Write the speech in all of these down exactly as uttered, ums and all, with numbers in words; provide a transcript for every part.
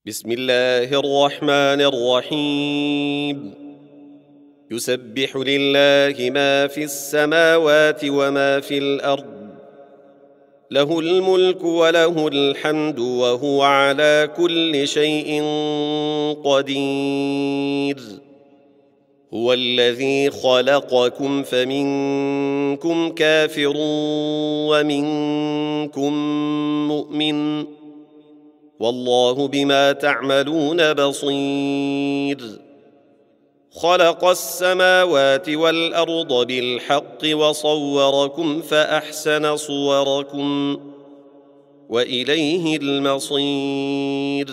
بسم الله الرحمن الرحيم. يسبح لله ما في السماوات وما في الأرض، له الملك وله الحمد وهو على كل شيء قدير. هو الذي خلقكم فمنكم كافر ومنكم مؤمن، والله بما تعملون بصير. خلق السماوات والأرض بالحق وصوركم فأحسن صوركم وإليه المصير.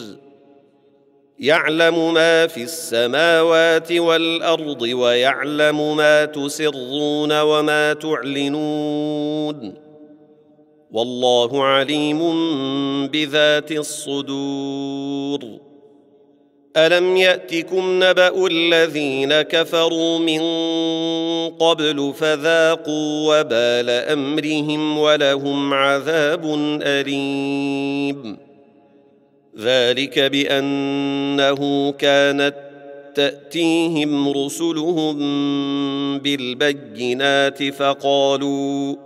يعلم ما في السماوات والأرض ويعلم ما تسرون وما تعلنون، والله عليم بذات الصدور. ألم يأتكم نبأ الذين كفروا من قبل فذاقوا وبال أمرهم ولهم عذاب أليم. ذلك بأنه كانت تأتيهم رسلهم بالبينات فقالوا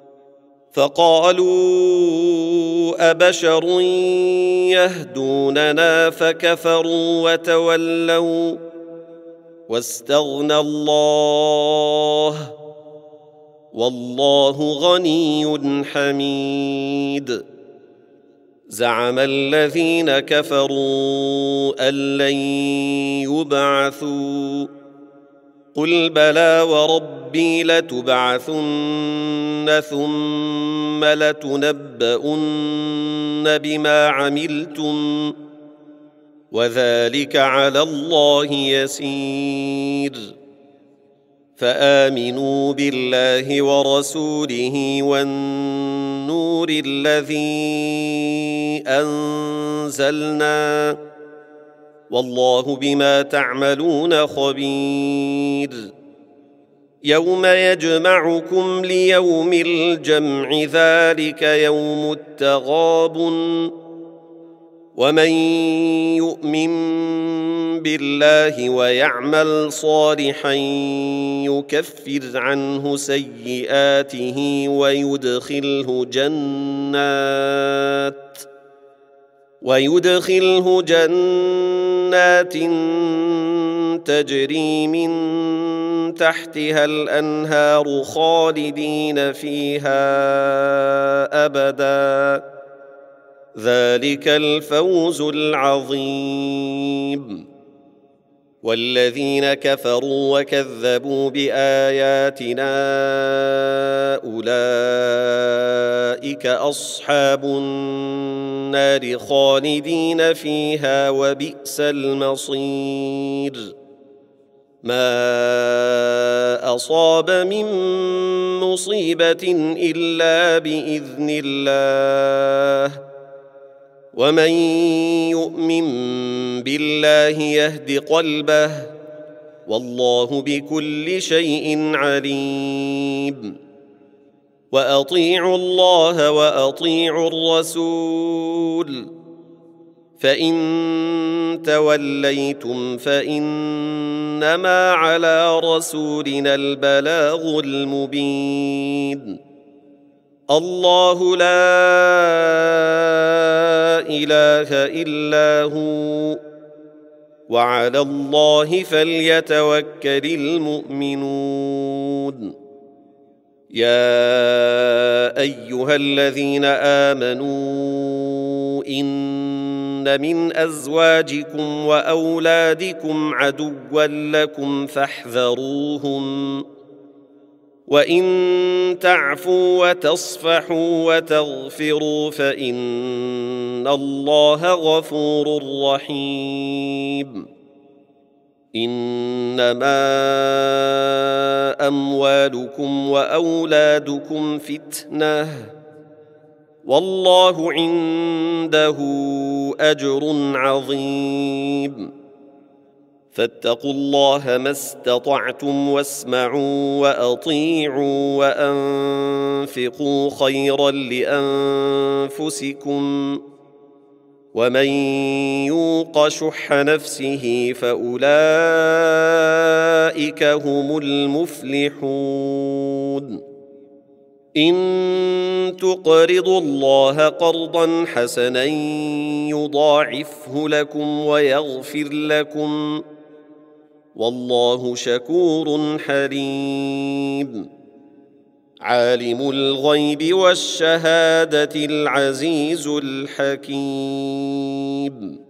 فقالوا أبشر يهدوننا فكفروا وتولوا واستغنى الله، والله غني حميد. زعم الذين كفروا أن لن يبعثوا، قل بلى وربي لتبعثن ثم لتنبؤن بما عملتم، وذلك على الله يسير. فآمنوا بالله ورسوله والنور الذي أنزلنا، والله بما تعملون خبير. يوم يجمعكم ليوم الجمع، ذلك يوم التغابن. ومن يؤمن بالله ويعمل صالحا يكفر عنه سيئاته ويدخله جنات ويدخله جنات تجري من تحتها الأنهار خالدين فيها أبدا، ذلك الفوز العظيم. والذين كفروا وكذبوا بآياتنا أولئك أصحاب النار خالدين فيها وبئس المصير. ما أصاب من مصيبة إلا بإذن الله، ومن يؤمن بالله يهد قلبه، والله بكل شيء عليم. وأطيعوا الله وأطيعوا الرسول، فإن توليتم فإنما على رسولنا البلاغ المبين. الله لا إله إلا هو، وعلى الله فليتوكل المؤمنون. يا أيها الذين آمنوا إن من أزواجكم وأولادكم عدوا لكم فاحذروهم، وإن تعفوا وتصفحوا وتغفروا فإن الله غفور رحيم. إنما أموالكم وأولادكم فتنة، والله عنده أجر عظيم. فاتقوا الله ما استطعتم واسمعوا وأطيعوا وأنفقوا خيرا لأنفسكم، ومن يوق يوق شح نفسه فأولئك هم المفلحون إن تقرضوا الله قرضا حسنا يضاعفه لكم ويغفر لكم والله شكور حليم عالم الغيب والشهادة العزيز الحكيم